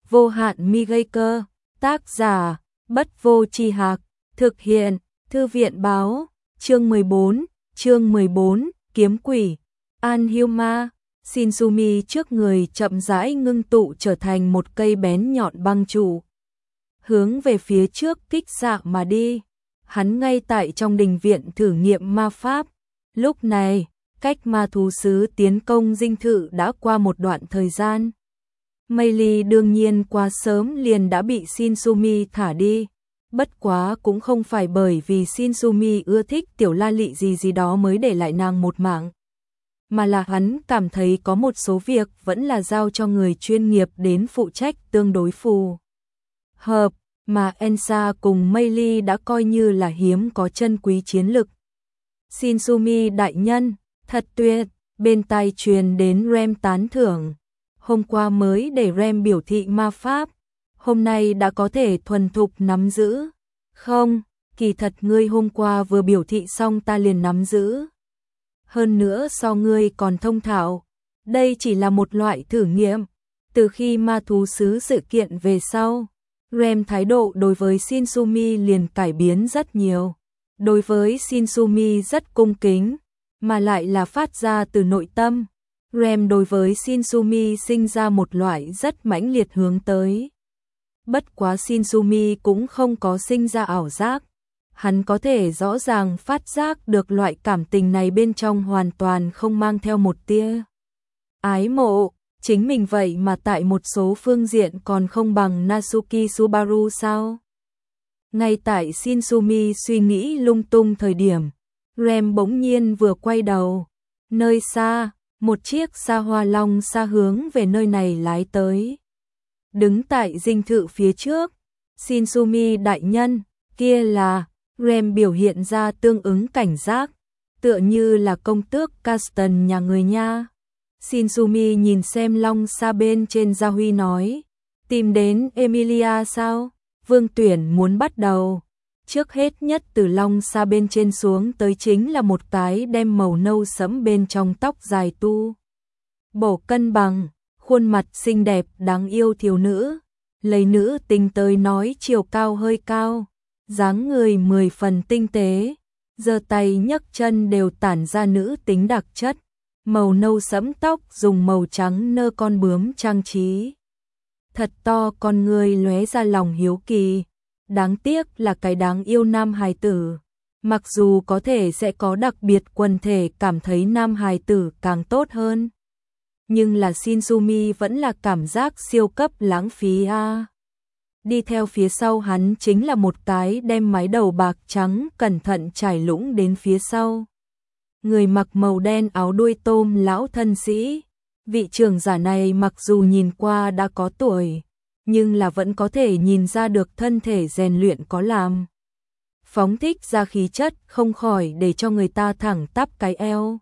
vô hạn mi gây cơ, tác giả, Bất Vô Tri Hạc, thực hiện, Thư viện báo, chương 14, kiếm quỷ, Anhyoma, Shinsumi trước người chậm rãi ngưng tụ trở thành một cây bén nhọn băng trụ. Hướng về phía trước kích xạ mà đi, hắn ngay tại trong đình viện thử nghiệm ma pháp. Lúc này, cách ma thú sứ tiến công dinh thự đã qua một đoạn thời gian. Mei Ly đương nhiên quá sớm liền đã bị Shinsumi thả đi. Bất quá cũng không phải bởi vì Shinsumi ưa thích tiểu la lị gì đó mới để lại nàng một mạng. Mà là hắn cảm thấy có một số việc vẫn là giao cho người chuyên nghiệp đến phụ trách tương đối phù hợp, mà Ensa cùng Mei Ly đã coi như là hiếm có chân quý chiến lực. Shinsumi đại nhân, thật tuyệt, bên tai truyền đến Rem tán thưởng. Hôm qua mới để Rem biểu thị ma pháp, hôm nay đã có thể thuần thục nắm giữ. Không, kỳ thật ngươi hôm qua vừa biểu thị xong ta liền nắm giữ. Hơn nữa so ngươi còn thông thạo, đây chỉ là một loại thử nghiệm. Từ khi ma thú sứ sự kiện về sau, Rem thái độ đối với Shinsumi liền cải biến rất nhiều. Đối với Shinsumi rất cung kính, mà lại là phát ra từ nội tâm. Rem đối với Shinsumi sinh ra một loại rất mãnh liệt hướng tới. Bất quá Shinsumi cũng không có sinh ra ảo giác. Hắn có thể rõ ràng phát giác được loại cảm tình này bên trong hoàn toàn không mang theo một tia ái mộ. Chính mình vậy mà tại một số phương diện còn không bằng Natsuki Subaru sao? Ngay tại Shinsumi suy nghĩ lung tung thời điểm, Rem bỗng nhiên vừa quay đầu. Nơi xa, một chiếc xa hoa long xa hướng về nơi này lái tới. Đứng tại dinh thự phía trước, Shinsumi đại nhân, kia là, Rem biểu hiện ra tương ứng cảnh giác, tựa như là công tước Caston nhà người nha. Shinsumi nhìn xem long xa bên trên gia huy nói, tìm đến Emilia sao? Vương tuyển muốn bắt đầu. Trước hết nhất từ long xa bên trên xuống tới chính là một cái đem màu nâu sẫm bên trong tóc dài tu bổ cân bằng, khuôn mặt xinh đẹp đáng yêu thiếu nữ, lấy nữ tinh tới nói chiều cao hơi cao, dáng người 10 phần tinh tế, giơ tay nhấc chân đều tản ra nữ tính đặc chất, màu nâu sẫm tóc dùng màu trắng nơ con bướm trang trí. Thật to con người lóe ra lòng hiếu kỳ. Đáng tiếc là cái đáng yêu nam hài tử. Mặc dù có thể sẽ có đặc biệt quần thể cảm thấy nam hài tử càng tốt hơn. Nhưng là Shinsumi vẫn là cảm giác siêu cấp lãng phí a. Đi theo phía sau hắn chính là một cái đem mái đầu bạc trắng cẩn thận trải lũng đến phía sau. Người mặc màu đen áo đuôi tôm lão thân sĩ. Vị trưởng giả này mặc dù nhìn qua đã có tuổi, nhưng là vẫn có thể nhìn ra được thân thể rèn luyện có làm. Phóng thích ra khí chất không khỏi để cho người ta thẳng tắp cái eo.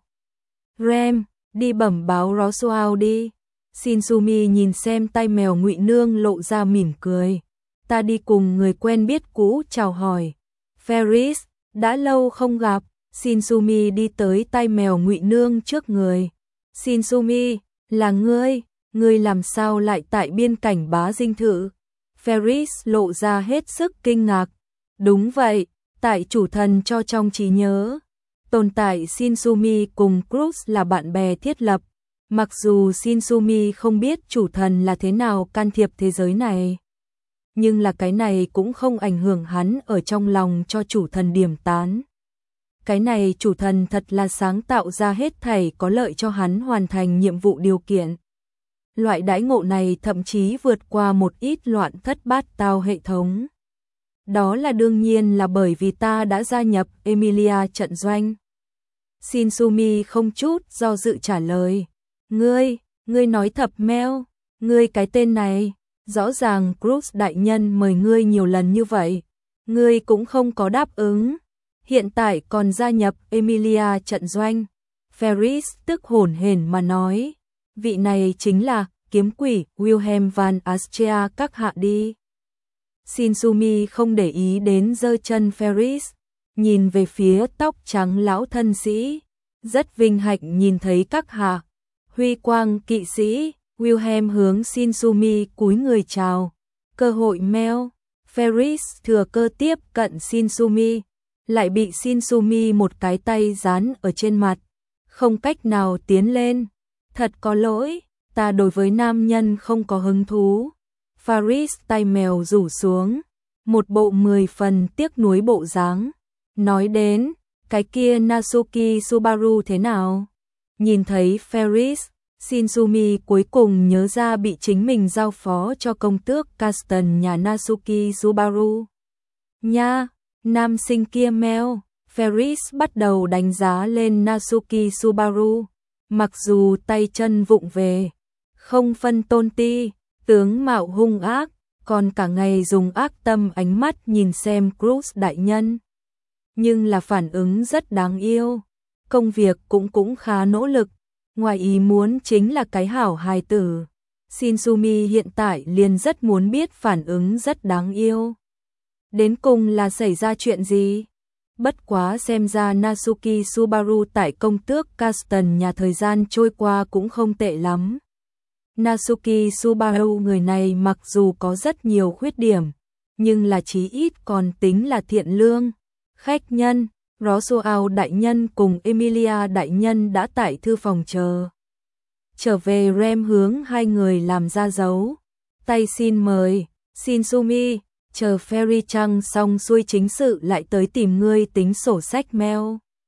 Rem, đi bẩm báo Roswell đi. Shinsumi nhìn xem tay mèo Ngụy Nương lộ ra mỉm cười. Ta đi cùng người quen biết cũ chào hỏi. Ferris, đã lâu không gặp. Shinsumi đi tới tay mèo Ngụy Nương trước người. Shinsumi, là ngươi làm sao lại tại biên cảnh bá dinh thự? Ferris lộ ra hết sức kinh ngạc. Đúng vậy, tại chủ thần cho trong trí nhớ. Tồn tại Shinsumi cùng Cruz là bạn bè thiết lập. Mặc dù Shinsumi không biết chủ thần là thế nào can thiệp thế giới này, nhưng là cái này cũng không ảnh hưởng hắn ở trong lòng cho chủ thần điểm tán. Cái này chủ thần thật là sáng tạo ra hết thảy có lợi cho hắn hoàn thành nhiệm vụ điều kiện. Loại đãi ngộ này thậm chí vượt qua một ít loạn thất bát tao hệ thống. Đó là đương nhiên là bởi vì ta đã gia nhập Emilia trận doanh. Shinsumi không chút do dự trả lời. Ngươi nói thập meo, ngươi cái tên này, rõ ràng Cruz đại nhân mời ngươi nhiều lần như vậy, ngươi cũng không có đáp ứng. Hiện tại còn gia nhập Emilia trận doanh. Ferris tức hổn hển mà nói, vị này chính là kiếm quỷ Wilhelm van Astrea các hạ đi. Shinsumi không để ý đến giơ chân Ferris, nhìn về phía tóc trắng lão thân sĩ, rất vinh hạnh nhìn thấy các hạ. Huy quang kỵ sĩ, Wilhelm hướng Shinsumi cúi người chào. Cơ hội mail. Ferris thừa cơ tiếp cận Shinsumi, lại bị Shinsumi một cái tay dán ở trên mặt, không cách nào tiến lên. Thật có lỗi, ta đối với nam nhân không có hứng thú. Ferris tay mèo rủ xuống, một bộ 10 phần tiếc nuối bộ dáng. Nói đến, cái kia Natsuki Subaru thế nào? Nhìn thấy Ferris, Shinsumi cuối cùng nhớ ra bị chính mình giao phó cho công tước Caston nhà Natsuki Subaru. Nha, nam sinh kia meo, Ferris bắt đầu đánh giá lên Natsuki Subaru. Mặc dù tay chân vụng về, không phân tôn ti, tướng mạo hung ác, còn cả ngày dùng ác tâm ánh mắt nhìn xem Cruz đại nhân. Nhưng là phản ứng rất đáng yêu, công việc cũng khá nỗ lực, ngoài ý muốn chính là cái hảo hài tử. Shinsumi hiện tại liền rất muốn biết phản ứng rất đáng yêu. Đến cùng là xảy ra chuyện gì? Bất quá xem ra Natsuki Subaru tại công tước Caston nhà thời gian trôi qua cũng không tệ lắm. Natsuki Subaru người này mặc dù có rất nhiều khuyết điểm, nhưng là chí ít còn tính là thiện lương. Khách nhân, Roswell đại nhân cùng Emilia đại nhân đã tại thư phòng chờ. Trở về Rem hướng hai người làm ra dấu. Tay xin mời, Shinsumi, chờ Ferry Trăng xong xuôi chính sự lại tới tìm ngươi tính sổ sách mail.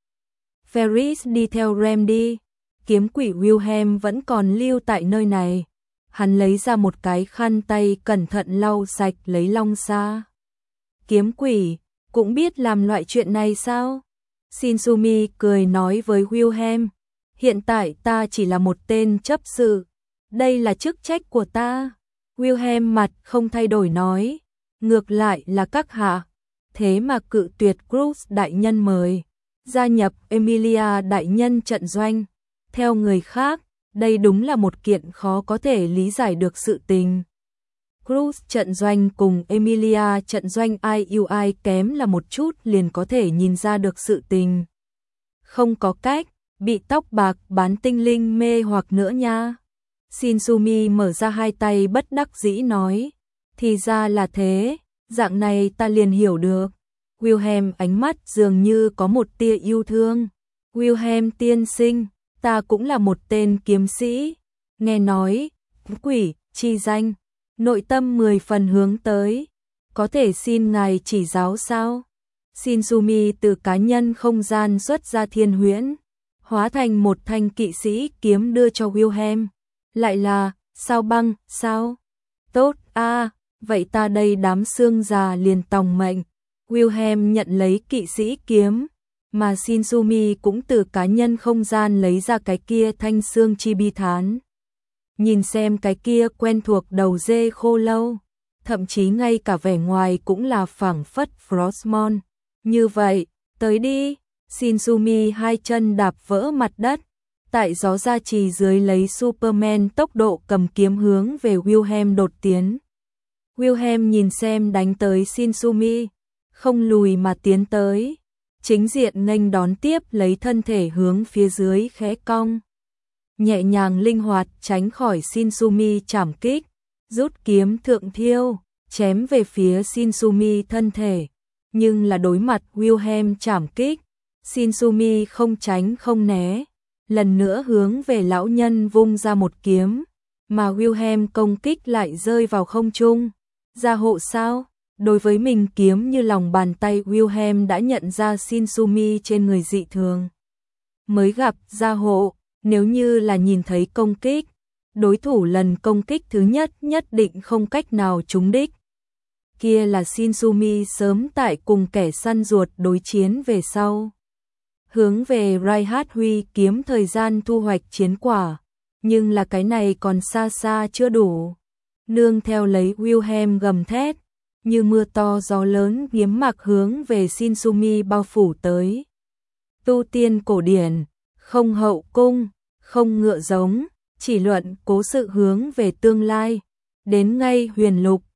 Ferris đi theo Rem đi. Kiếm quỷ Wilhelm vẫn còn lưu tại nơi này. Hắn lấy ra một cái khăn tay cẩn thận lau sạch lấy long sa. Kiếm quỷ, cũng biết làm loại chuyện này sao? Shinsumi cười nói với Wilhelm. Hiện tại ta chỉ là một tên chấp sự. Đây là chức trách của ta. Wilhelm mặt không thay đổi nói. Ngược lại là các hạ. Thế mà cự tuyệt Cruz đại nhân mời. Gia nhập Emilia đại nhân trận doanh. Theo người khác, đây đúng là một kiện khó có thể lý giải được sự tình. Cruz trận doanh cùng Emilia trận doanh ai yêu ai kém là một chút liền có thể nhìn ra được sự tình. Không có cách, bị tóc bạc bán tinh linh mê hoặc nữa nha. Shinsumi mở ra hai tay bất đắc dĩ nói. Thì ra là thế, dạng này ta liền hiểu được. Wilhelm ánh mắt dường như có một tia yêu thương. Wilhelm tiên sinh, ta cũng là một tên kiếm sĩ. Nghe nói, quỷ, chi danh, nội tâm 10 phần hướng tới. Có thể xin ngài chỉ giáo sao? Shinsumi từ cá nhân không gian xuất ra thiên huyễn, hóa thành một thanh kỵ sĩ kiếm đưa cho Wilhelm. Lại là, sao băng, sao? Tốt, vậy ta đây đám xương già liền tòng mệnh. Wilhelm nhận lấy kỵ sĩ kiếm, mà Shinsumi cũng từ cá nhân không gian lấy ra cái kia thanh xương chi bi thán. Nhìn xem cái kia quen thuộc đầu dê khô lâu, thậm chí ngay cả vẻ ngoài cũng là phảng phất Frostmourne. Như vậy, tới đi. Shinsumi hai chân đạp vỡ mặt đất, tại gió gia trì dưới lấy Superman tốc độ cầm kiếm hướng về Wilhelm đột tiến. Wilhelm nhìn xem đánh tới Shinsumi, không lùi mà tiến tới, chính diện nghênh đón tiếp lấy thân thể hướng phía dưới khẽ cong. Nhẹ nhàng linh hoạt tránh khỏi Shinsumi chảm kích, rút kiếm thượng thiêu, chém về phía Shinsumi thân thể. Nhưng là đối mặt Wilhelm chảm kích, Shinsumi không tránh không né, lần nữa hướng về lão nhân vung ra một kiếm, mà Wilhelm công kích lại rơi vào không trung. Gia hộ sao? Đối với mình kiếm như lòng bàn tay, Wilhelm đã nhận ra Shinsumi trên người dị thường. Mới gặp gia hộ, nếu như là nhìn thấy công kích, đối thủ lần công kích thứ nhất nhất định không cách nào trúng đích. Kia là Shinsumi sớm tại cùng kẻ săn ruột đối chiến về sau. Hướng về Reinhard huy kiếm thời gian thu hoạch chiến quả, nhưng là cái này còn xa xa chưa đủ. Nương theo lấy Wilhelm gầm thét, như mưa to gió lớn kiếm mặc hướng về Shinsumi bao phủ tới. Tu tiên cổ điển, không hậu cung, không ngựa giống, chỉ luận cố sự hướng về tương lai. Đến ngay huyền lục,